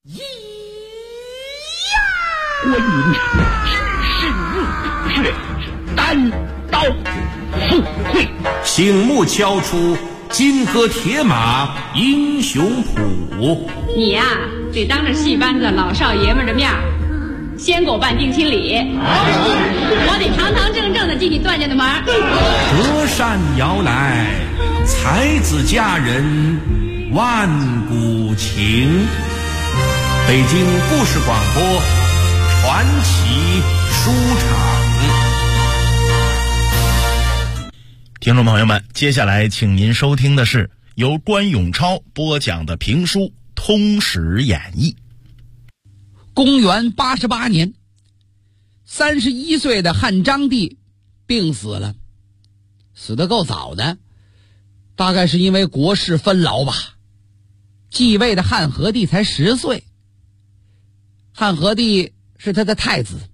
关云只身入血，单刀赴会， 醒目敲出金戈铁马英雄谱。 你呀，得当着戏班子老少爷们的面先给我办定亲礼，我得堂堂正正的进你段家的门。 隔山遥来，才子佳人万古情。北京故事广播传奇书场。 听众朋友们，接下来请您收听的是由关永超播讲的评书《通史演义》。 公元88年，31岁的汉章帝病死了，死得够早的，大概是因为国事纷劳吧。继位的汉和帝才10岁，汉和帝是他的太子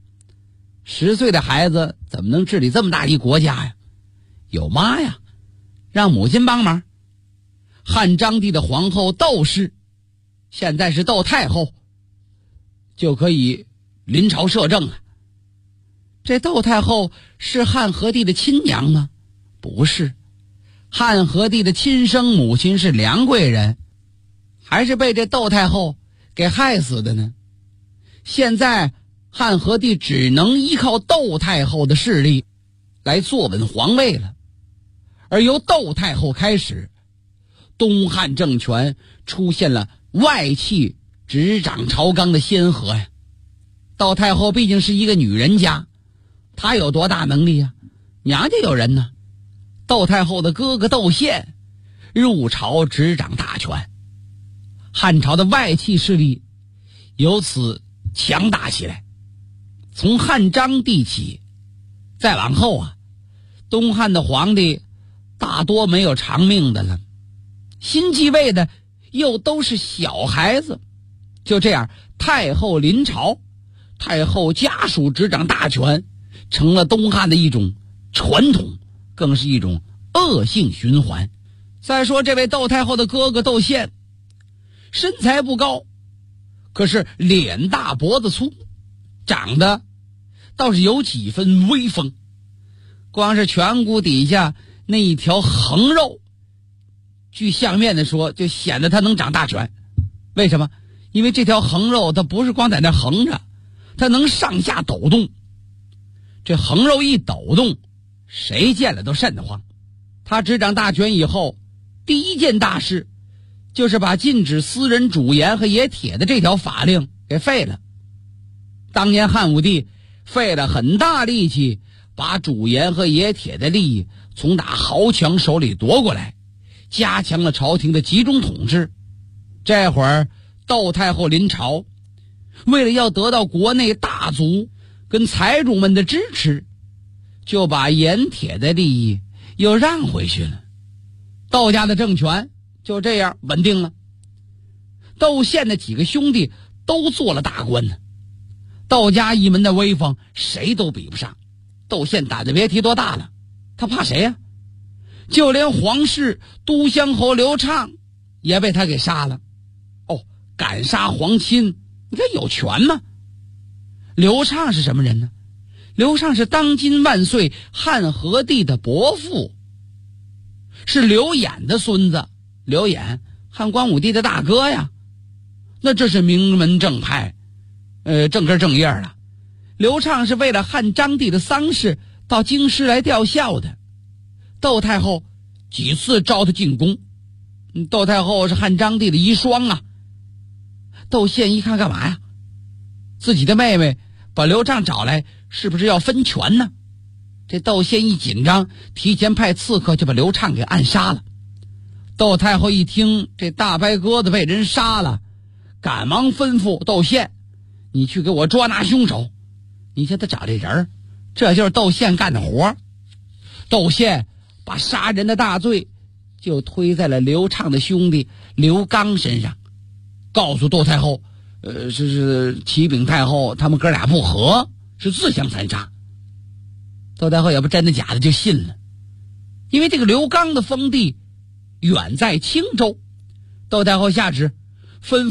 ，10岁的孩子怎么能治理这么大一国家呀？有妈呀，让母亲帮忙。汉章帝的皇后窦氏，现在是窦太后，就可以临朝摄政了。这窦太后是汉和帝的亲娘吗？不是，汉和帝的亲生母亲是梁贵人，还是被这窦太后给害死的呢？现在汉和帝只能依靠窦太后的势力来坐稳皇位了。而由窦太后开始，东汉政权出现了外戚执掌朝纲的先河呀。窦太后毕竟是一个女人家，她有多大能力呀？娘家有人呢。窦太后的哥哥窦宪入朝执掌大权，汉朝的外戚势力由此强大起来。从汉章帝起，再往后啊，东汉的皇帝大多没有长命的了，新继位的又都是小孩子。就这样，太后临朝，太后家属执掌大权，成了东汉的一种传统，更是一种恶性循环。再说这位窦太后的哥哥窦宪，身材不高，可是脸大脖子粗，长得倒是有几分威风。光是颧骨底下那一条横肉，据相面的说，就显得他能掌大权。为什么？因为这条横肉它不是光在那横着，它能上下抖动。这横肉一抖动，谁见了都瘆得慌。他执掌大权以后，第一件大事就是把禁止私人煮盐和冶铁的这条法令给废了。当年汉武帝费了很大力气，把煮盐和冶铁的利益从打豪强手里夺过来，加强了朝廷的集中统治。这会儿窦太后临朝，为了要得到国内大族跟财主们的支持，就把盐铁的利益又让回去了。窦家的政权就这样稳定了。窦宪的几个兄弟都做了大官呢，窦家一门的威风谁都比不上。窦宪胆子别提多大了，他怕谁呀？就连皇室都乡侯刘畅也被他给杀了。哦，敢杀皇亲，你看有权吗？刘畅是什么人呢？刘畅是当今万岁汉和帝的伯父，是刘演的孙子。刘演汉光武帝的大哥呀，那这是名门正派，正根正叶了。刘畅是为了汉章帝的丧事到京师来吊孝的，窦太后几次召他进宫。窦太后是汉章帝的遗孀啊。窦宪一看干嘛呀？自己的妹妹把刘畅找来，是不是要分权呢？这窦宪一紧张，提前派刺客就把刘畅给暗杀了。窦太后一听这大白鸽子被人杀了，赶忙吩咐窦宪，你去给我抓拿凶手。你瞧他找这人，这就是窦宪干的活。窦宪把杀人的大罪就推在了刘畅的兄弟刘刚身上，告诉窦太后，是启禀太后，他们哥俩不和，是自相残杀。窦太后也不真的假的就信了，因为这个刘刚的封地远在青州。窦太后下旨吩咐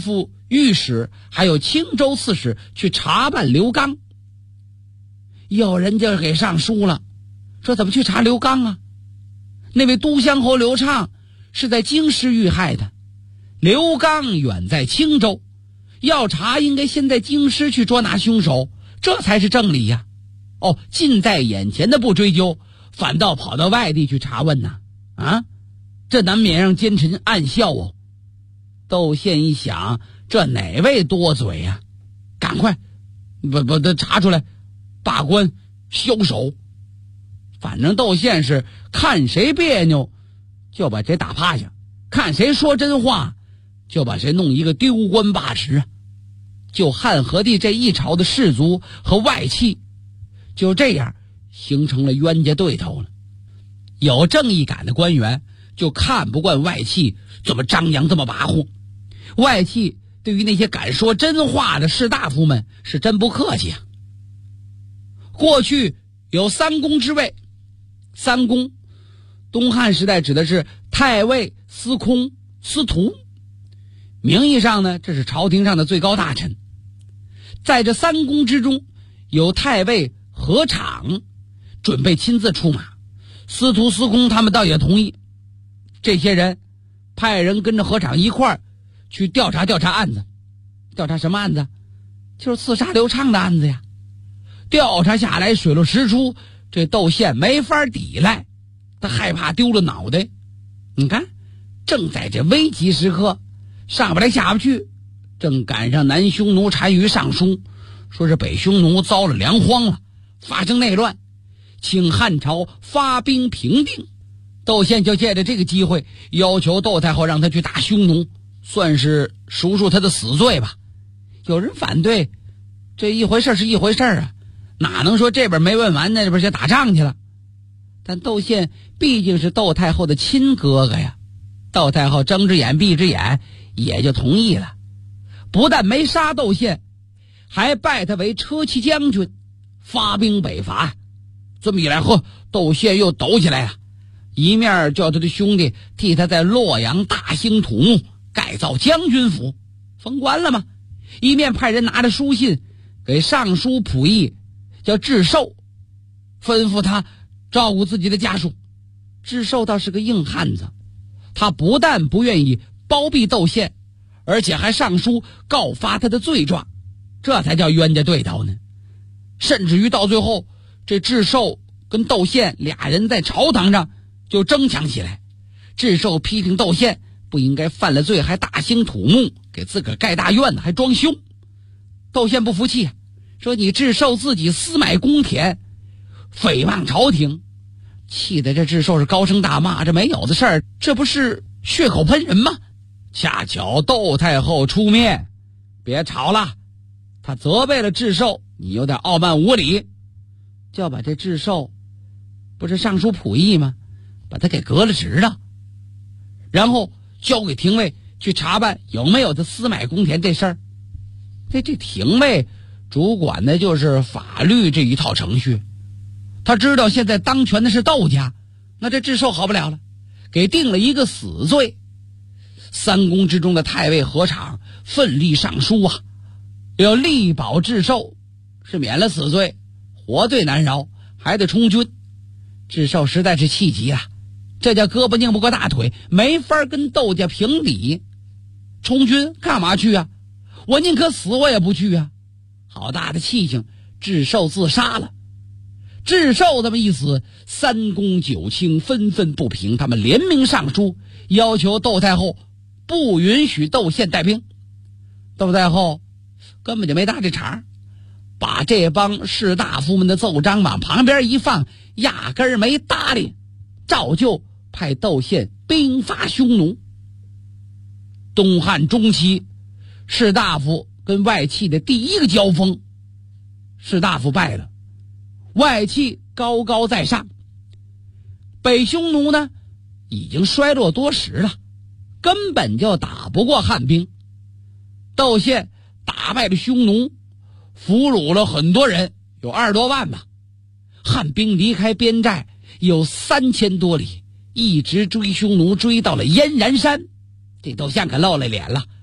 御史还有青州刺史去查办刘刚。有人就给上书了，说怎么去查刘刚啊？那位都乡侯刘畅是在京师遇害的，刘刚远在青州，要查应该先在京师去捉拿凶手，这才是正理呀。近在眼前的不追究，反倒跑到外地去查问呢？这难免让奸臣暗笑哦。窦宪一想，这哪位多嘴呀？赶快把他查出来，罢官枭首。反正窦宪是看谁别扭就把谁打趴下，看谁说真话就把谁弄一个丢官罢职。就汉和帝这一朝的士族和外戚就这样形成了冤家对头了。有正义感的官员就看不惯外戚这么张扬这么跋扈，外戚对于那些敢说真话的士大夫们是真不客气啊。过去有三公之位，三公东汉时代指的是太尉、司空、司徒，名义上呢这是朝廷上的最高大臣。在这三公之中，有太尉何昶准备亲自出马，司徒、司空他们倒也同意。这些人派人跟着何昶一块儿去调查案子。调查什么案子？就是刺杀刘畅的案子呀。调查下来水落石出，这窦宪没法抵赖，他害怕丢了脑袋。你看，正在这危急时刻，上不来下不去，正赶上南匈奴单于上书，说是北匈奴遭了粮荒了，发生内乱，请汉朝发兵平定。窦宪就借着这个机会要求窦太后让他去打匈奴，算是赎他的死罪吧。有人反对，这一回事是一回事啊，哪能说这边没问完，那边就打仗去了？但窦宪毕竟是窦太后的亲哥哥呀，窦太后睁只眼闭只眼，也就同意了。不但没杀窦宪，还拜他为车骑将军，发兵北伐。这么一来，窦宪又抖起来了，一面叫他的兄弟替他在洛阳大兴土木，改造将军府，封官了吗？一面派人拿着书信给尚书仆役叫智寿，吩咐他照顾自己的家属。智寿倒是个硬汉子，他不但不愿意包庇窦宪，而且还上书告发他的罪状，这才叫冤家对头呢。甚至于到最后，这智寿跟窦宪俩人在朝堂上就争抢起来。智寿批评窦宪不应该犯了罪还大兴土木，给自个儿盖大院子还装修。窦宪不服气，说你智寿自己私买公田，诽谤朝廷，气得这智寿是高声大骂，这没有的事儿，这不是血口喷人吗？恰巧窦太后出面，别吵了，他责备了智寿，你有点傲慢无礼，就要把这智寿不是尚书仆役吗，把他给革了职了，然后交给廷尉去查办有没有他私买公田这事儿。这廷尉主管的就是法律这一套程序，他知道现在当权的是窦家，那这智寿好不了了，给定了一个死罪。三公之中的太尉何昶奋力上书啊，要力保智寿是免了死罪，活罪难饶，还得充军。智寿实在是气急了，这叫胳膊拧不过大腿，没法跟窦家平底。充军干嘛去啊？我宁可死我也不去啊！好大的气性，智寿自杀了。智寿这么一死，三公九卿纷纷不平，他们联名上书，要求窦太后不允许窦宪带兵。窦太后根本就没搭这茬，把这帮士大夫们的奏章往旁边一放，压根儿没搭理，照旧派窦宪兵发匈奴。东汉中期，士大夫跟外戚的第一个交锋，士大夫败了，外戚高高在上。北匈奴呢，已经衰落多时了，根本就打不过汉兵。窦宪打败了匈奴，俘虏了很多人，有20多万吧。汉兵离开边寨有3000多里，一直追匈奴，追到了燕然山。这窦宪可露了脸了，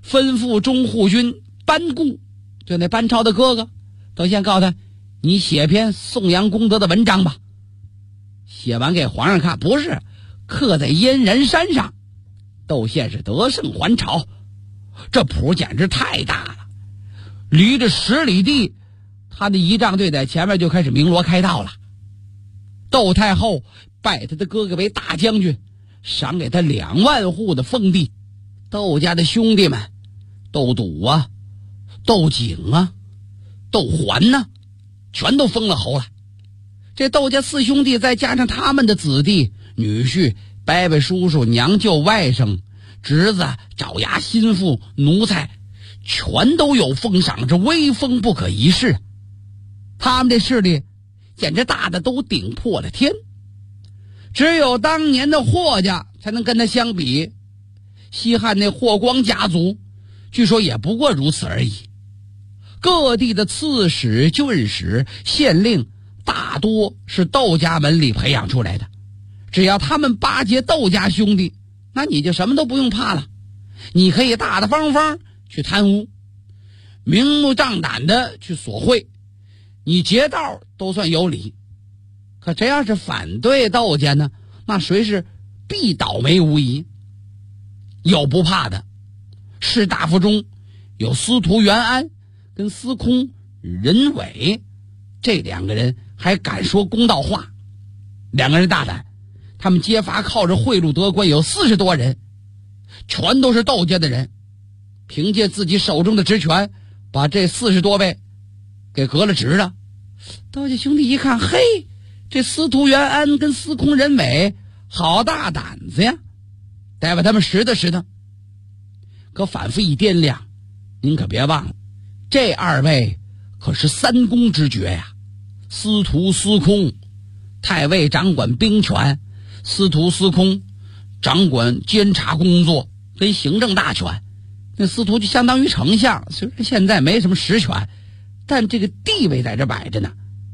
吩咐中护军班固，就那班超的哥哥，窦宪告诉他，你写篇颂扬功德的文章吧。写完给皇上看，不是刻在燕然山上。窦宪是得胜还朝，这谱简直太大了，离着10里地，他的仪仗队在前面就开始鸣锣开道了。窦太后拜他的哥哥为大将军，赏给他2万户的封地。窦家的兄弟们，窦笃啊，窦景啊，窦环啊，全都封了侯了。这窦家4兄弟再加上他们的子弟、女婿、伯伯、叔叔、娘舅、外甥、侄子、爪牙、心腹、奴才，全都有封赏，这威风不可一世。他们这势力简直大的都顶破了天，只有当年的霍家才能跟他相比。西汉那霍光家族据说也不过如此而已。各地的刺史、郡史、县令大多是窦家门里培养出来的，只要他们巴结窦家兄弟，那你就什么都不用怕了。你可以大大方方去贪污，明目张胆的去索贿，你劫道都算有理。可这要是反对窦家呢，那谁是必倒霉无疑。有不怕的，士大夫中有司徒元安跟司空任伟，这2个人还敢说公道话。2个人大胆，他们揭发靠着贿赂得官有40多人，全都是窦家的人，凭借自己手中的职权把这40多位给革了职了。窦家兄弟一看，嘿，这司徒元安跟司空任伟好大胆子呀，得把他们拾掇拾掇。可反复一掂量，您可别忘了，这2位可是3公之爵呀。司徒、司空，太尉掌管兵权，司徒、司空掌管监察工作跟行政大权。那司徒就相当于丞相，虽然现在没什么实权，但这个地位在这摆着呢。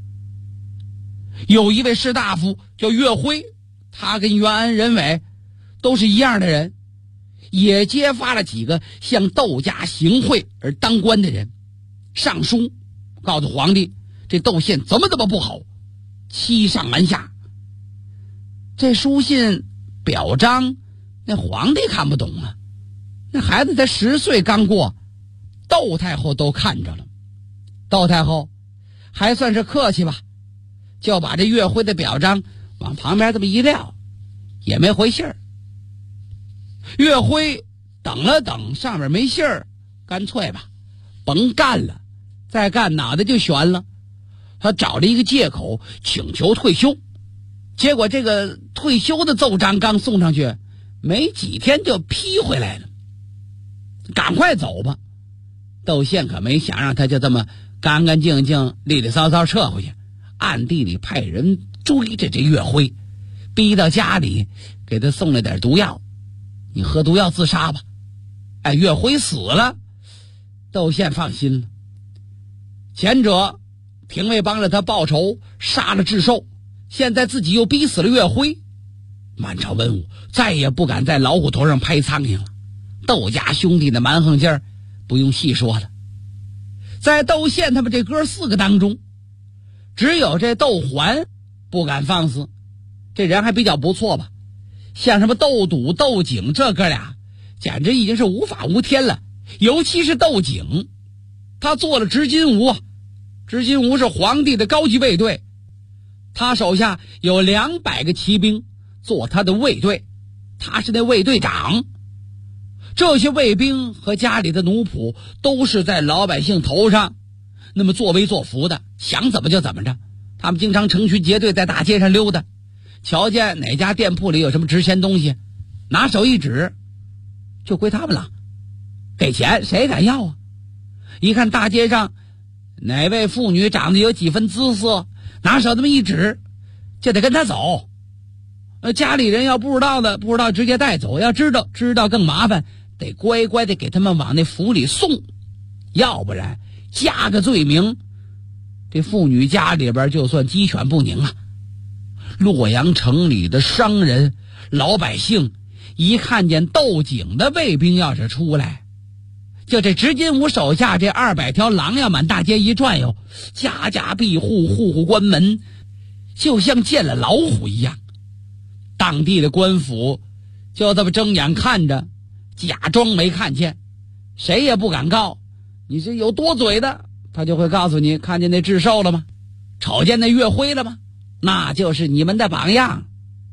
有一位士大夫叫岳辉，他跟元安、任伟都是一样的人，也揭发了几个向窦家行贿而当官的人，上书告诉皇帝，这窦宪怎么不好，欺上瞒下。这书信表彰，那皇帝看不懂啊，那孩子才10岁刚过，窦太后都看着了。窦太后还算是客气吧，就把这岳辉的表彰往旁边这么一撂，也没回信儿。岳辉等了等，上面没信儿，干脆吧，甭干了，再干脑袋就悬了。他找了一个借口请求退休，结果这个退休的奏章刚送上去，没几天就批回来了。赶快走吧。窦宪可没想让他就这么干干净净利利索索撤回去，暗地里派人追着这岳辉，逼到家里给他送了点毒药，你喝毒药自杀吧。哎，岳辉死了，窦宪放心了。前者廷尉帮着他报仇，杀了智寿，现在自己又逼死了岳辉，满朝文武再也不敢在老虎头上拍苍蝇了。窦家兄弟的蛮横劲儿不用细说了。在窦宪他们这哥4个当中，只有这窦环不敢放肆，这人还比较不错吧。像什么窦笃、窦景这哥俩简直已经是无法无天了。尤其是窦景，他做了执金吾，执金吾是皇帝的高级卫队，他手下有200个骑兵做他的卫队，他是那卫队长。这些卫兵和家里的奴仆都是在老百姓头上那么作威作福的，想怎么就怎么着。他们经常成群结队在大街上溜达，瞧见哪家店铺里有什么值钱东西，拿手一指，就归他们了，给钱谁敢要啊？一看大街上哪位妇女长得有几分姿色，拿手这么一指，就得跟他走。家里人要不知道的，不知道直接带走，要知道更麻烦，得乖乖的给他们往那府里送，要不然加个罪名，这妇女家里边就算鸡犬不宁啊。洛阳城里的商人老百姓一看见窦景的卫兵要是出来， 就这执金吾手下这200条狼呀，满大街一转悠，家家闭户，户户关门，就像见了老虎一样。当地的官府就这么睁眼看着，假装没看见，谁也不敢告。你是有多嘴的，他就会告诉你，看见那智寿了吗？瞅见那岳辉了吗？那就是你们的榜样。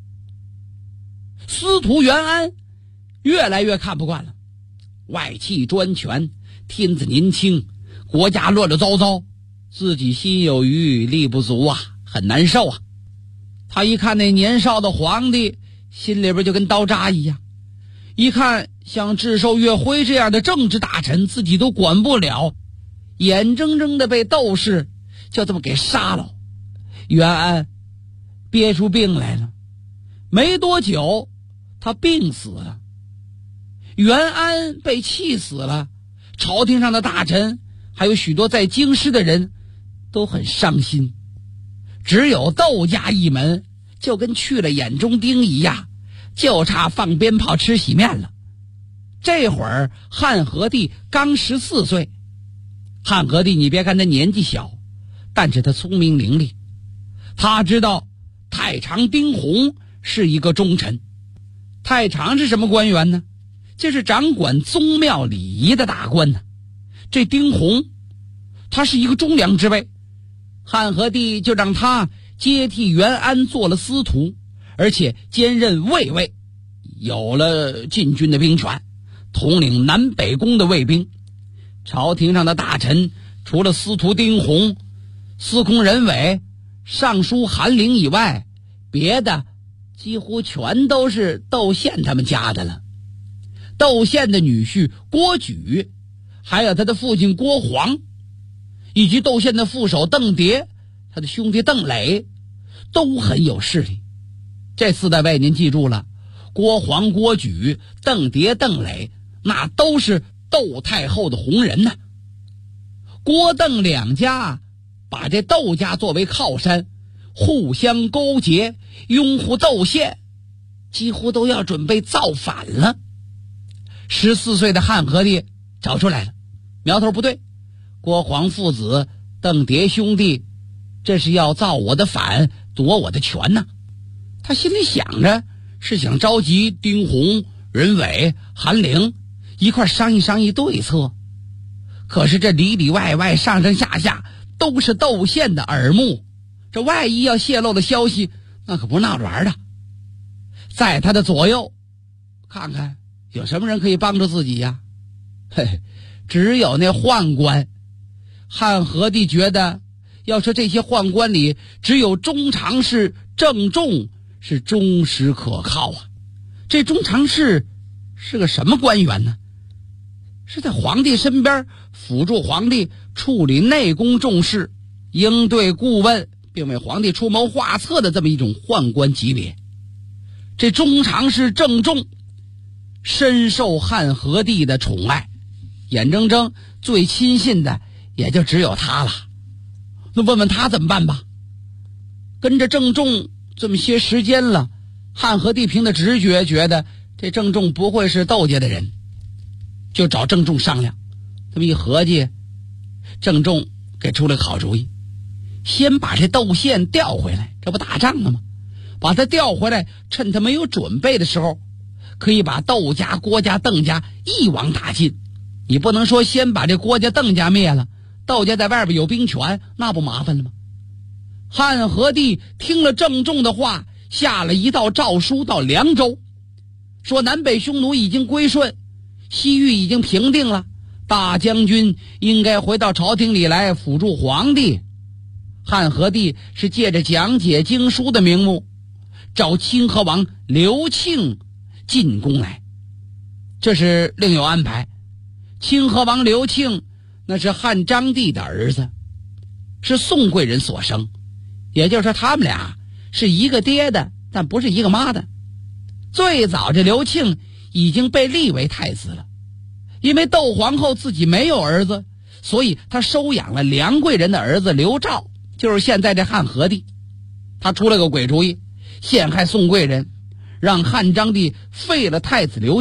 司徒元安越来越看不惯了，外戚专权，天子年轻，国家乱乱糟糟，自己心有余力不足啊，很难受啊。他一看那年少的皇帝，心里边就跟刀扎一样。一看像智寿、岳辉这样的政治大臣，自己都管不了，眼睁睁的被窦氏就这么给杀了。元安憋出病来了，没多久他病死了。元安被气死了，朝廷上的大臣还有许多在京师的人都很伤心，只有窦家一门就跟去了眼中钉一样，就差放鞭炮吃洗面了。这会儿汉和帝刚14岁，汉和帝你别看他年纪小，但是他聪明伶俐，他知道太常丁弘是一个忠臣。太常是什么官员呢？这是掌管宗庙礼仪的大官呢。这丁弘他是一个忠良之辈，汉和帝就让他接替元安做了司徒，而且兼任卫尉，有了禁军的兵权，统领南北宫的卫兵。朝廷上的大臣除了司徒丁弘、司空任伟、尚书韩陵以外，别的几乎全都是窦宪他们家的了。窦宪的女婿郭举，还有他的父亲郭煌，以及窦宪的副手邓蝶，他的兄弟邓磊，都很有势力。这4代位您记住了，郭煌、郭举、邓蝶、邓磊，那都是窦太后的红人呢。郭邓两家把这窦家作为靠山，互相勾结，拥护窦宪，几乎都要准备造反了。14岁的汉和帝找出来了，苗头不对，郭煌父子、邓蝶兄弟，这是要造我的反，夺我的权呢。他心里想着，是想召集丁弘、任伟、韩陵一块商议对策。可是这里里外外、上上下下都是窦宪的耳目，这万一要泄露了消息，那可不是闹着玩的。在他的左右，看看有什么人可以帮助自己呀？只有那宦官。汉和帝觉得，要说这些宦官里，只有中常侍郑重是忠实可靠啊。这中常侍是个什么官员呢？是在皇帝身边辅助皇帝处理内宫重事，应对顾问，并为皇帝出谋划策的这么一种宦官级别。这中常侍郑重深受汉和帝的宠爱，眼睁睁最亲信的也就只有他了。那问问他怎么办吧。跟着郑重这么些时间了，汉和帝凭的直觉觉得这郑重不会是窦家的人，就找郑重商量。这么一合计，郑重给出了个好主意，先把这窦宪调回来，这不打仗了吗？把他调回来，趁他没有准备的时候，可以把窦家、郭家、邓家一网打尽。你不能说先把这郭家、邓家灭了，窦家在外边有兵权，那不麻烦了吗？汉和帝听了郑重的话，下了一道诏书到凉州，说南北匈奴已经归顺，西域已经平定了，大将军应该回到朝廷里来辅助皇帝。汉和帝是借着讲解经书的名目，找清河王刘庆进宫来，这是另有安排。清河王刘庆那是汉章帝的儿子，是宋贵人所生，也就是说他们俩是一个爹的，但不是一个妈的。最早这刘庆已经被立为太子了，因为窦皇后自己没有儿子，所以他收养了梁贵人的儿子刘肇，就是现在这汉和帝。他出了个鬼主意，陷害宋贵人，让汉章帝废了太子刘庆，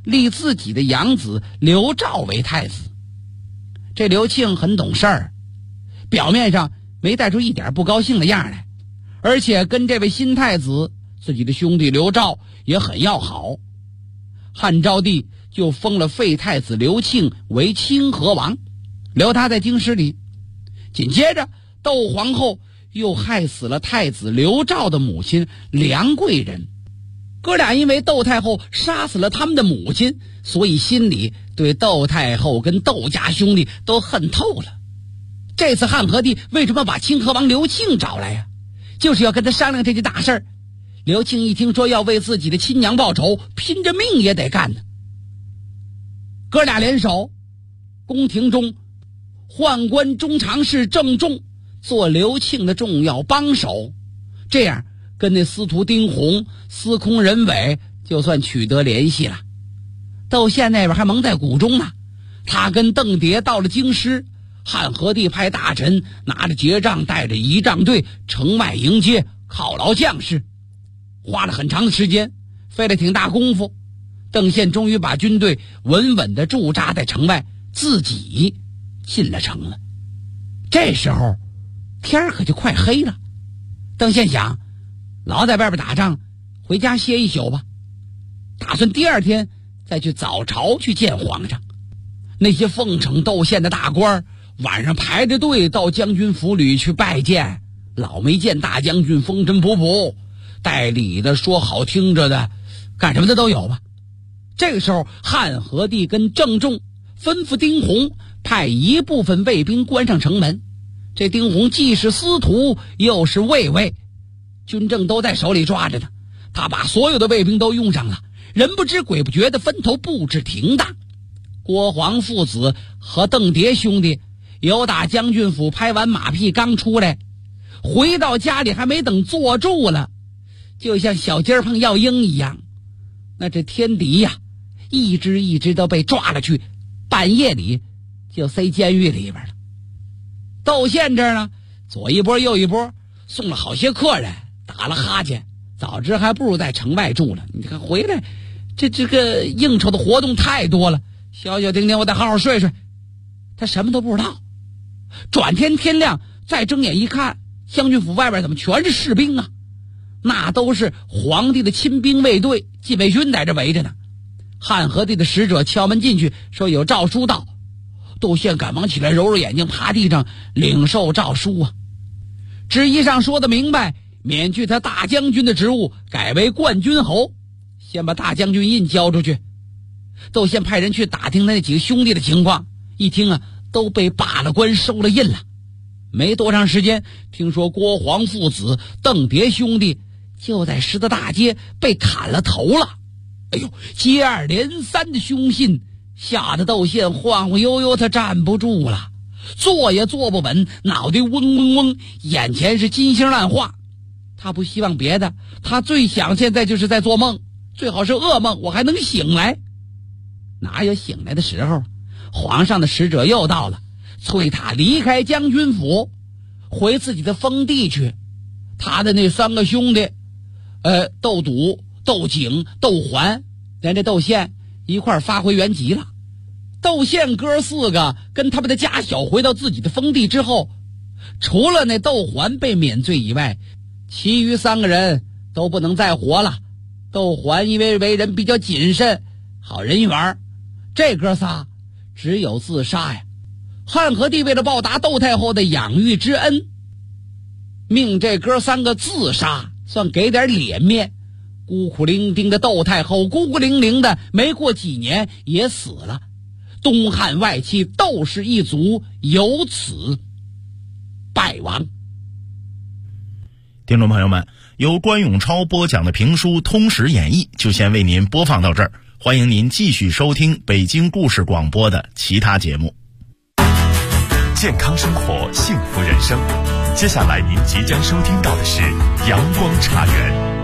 立自己的养子刘肇为太子。这刘庆很懂事儿，表面上没带出一点不高兴的样来，而且跟这位新太子自己的兄弟刘肇也很要好。汉昭帝就封了废太子刘庆为清河王，留他在京师里。紧接着窦皇后又害死了太子刘肇的母亲梁贵人。哥俩因为窦太后杀死了他们的母亲，所以心里对窦太后跟窦家兄弟都恨透了。这次汉和帝为什么把清河王刘庆找来呀？就是要跟他商量这件大事儿。刘庆一听说要为自己的亲娘报仇，拼着命也得干呢。哥俩联手，宫廷中宦官中常侍郑重做刘庆的重要帮手，这样跟那司徒丁弘、司空任伟就算取得联系了。窦宪那边还蒙在鼓中呢，他跟邓蝶到了京师，汉和帝派大臣拿着节杖，带着仪仗队城外迎接，犒劳将士。花了很长的时间，费了挺大功夫，邓宪终于把军队稳稳地驻扎在城外，自己进了城了。这时候天可就快黑了，邓宪想，老在外边打仗，回家歇一宿吧，打算第二天再去早朝去见皇上。那些奉承窦宪的大官晚上排着队到将军府里去拜见，老没见大将军风尘仆仆，带礼的说好听着的，干什么的都有吧。这个时候汉和帝跟郑重吩咐丁弘派一部分卫兵关上城门。这丁弘既是司徒又是卫尉，军政都在手里抓着呢，他把所有的卫兵都用上了，人不知鬼不觉的分头布置停当。郭黄父子和邓蝶兄弟由打将军府拍完马屁刚出来，回到家里还没等坐住了，就像小鸡碰药鹰一样，那这天敌呀，一只一只都被抓了去，半夜里就塞监狱里边了。窦宪这儿呢，左一波右一波，送了好些客人，打了哈欠，早知还不如在城外住了。你看回来，这个应酬的活动太多了，消消停停，我得好好睡睡。他什么都不知道。转天天亮，再睁眼一看，将军府外边怎么全是士兵啊？那都是皇帝的亲兵卫队，禁卫军在这围着呢。汉和帝的使者敲门进去，说有诏书到。窦宪赶忙起来，揉揉眼睛，爬地上领受诏书啊。旨意上说的明白，免去他大将军的职务，改为冠军侯。先把大将军印交出去。窦宪派人去打听那几个兄弟的情况，一听啊，都被罢了官，收了印了。没多长时间，听说郭黄父子、邓蝶兄弟就在十字大街被砍了头了。哎呦，接二连三的凶信，吓得窦宪晃晃悠悠，他站不住了，坐也坐不稳，脑袋嗡嗡嗡，眼前是金星烂画。他不希望别的，他最想现在就是在做梦，最好是噩梦，我还能醒来。哪有醒来的时候？皇上的使者又到了，催他离开将军府，回自己的封地去。他的那三个兄弟，窦笃、窦景、窦环，连这窦宪一块发回原籍了。窦宪哥四个跟他们的家小回到自己的封地之后，除了那窦环被免罪以外，其余三个人都不能再活了。窦环因为为人比较谨慎，好人缘，这哥仨只有自杀呀。汉和帝为了报答窦太后的养育之恩，命这哥三个自杀，算给点脸面。孤苦伶仃的窦太后孤孤零零的，没过几年也死了。东汉外戚窦氏一族由此败亡。 听众朋友们，由关永超播讲的评书《通史演义》就先为您播放到这儿，欢迎您继续收听北京故事广播的其他节目。 健康生活，幸福人生。接下来您即将收听到的是阳光茶园。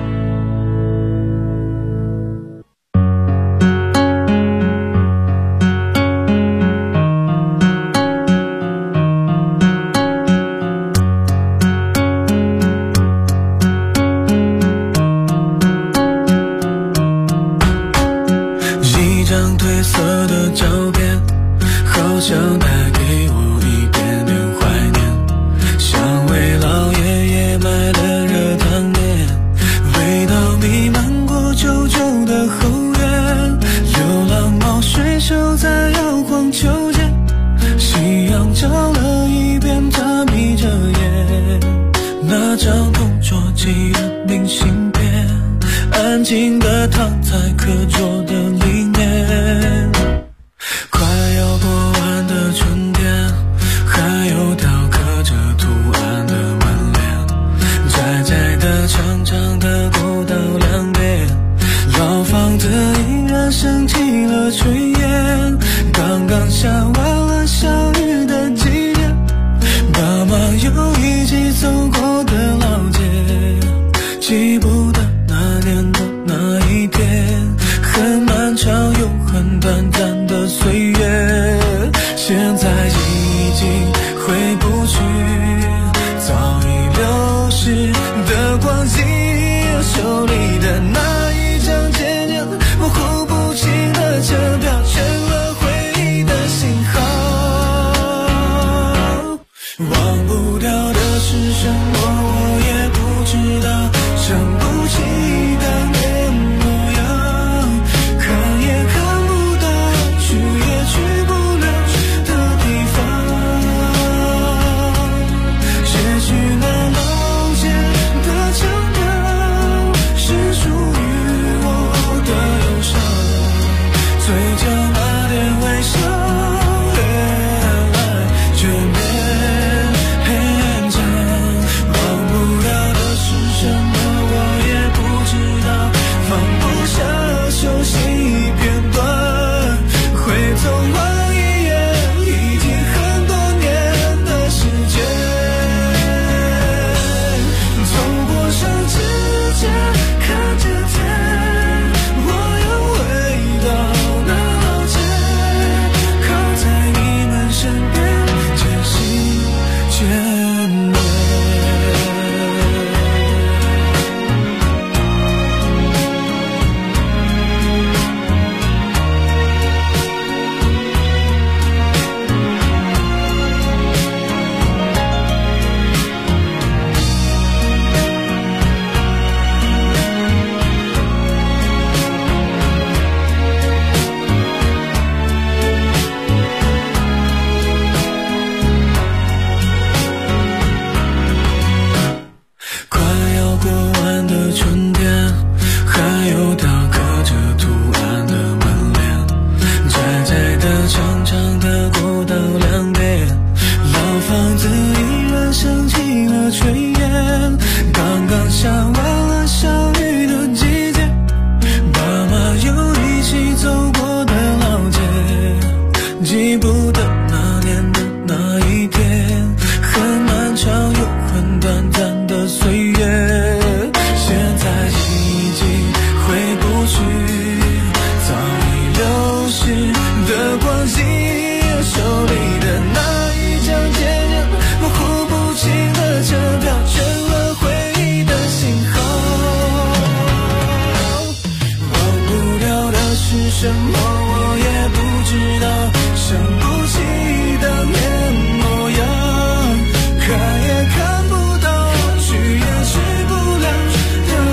张褪色的照片，好像带给我一点点怀念，像为老爷爷买的热汤面，味道弥漫过旧旧的后院，流浪猫睡熟在摇晃秋千，夕阳照了一遍，它眯着眼，那张同桌寄的明信片，安静地躺在课桌的里面。快要过完的春天，还有条刻着图案的门帘，窄窄的长长的过道两边，老房子依然升起了炊烟，刚刚下完了小雨的季节，爸妈又一起走过的老街，记不得那年的那一天，很漫长又很短暂的岁月，现在已经回不去早已流逝的光景，手里的那一张渐渐模糊不清的车票，成了回忆的信号。忘不掉的是什么我也不知道，想不起当年模样，看也看不到，去也去不了的地方，也许那老街的腔调是属于我的忧伤，嘴角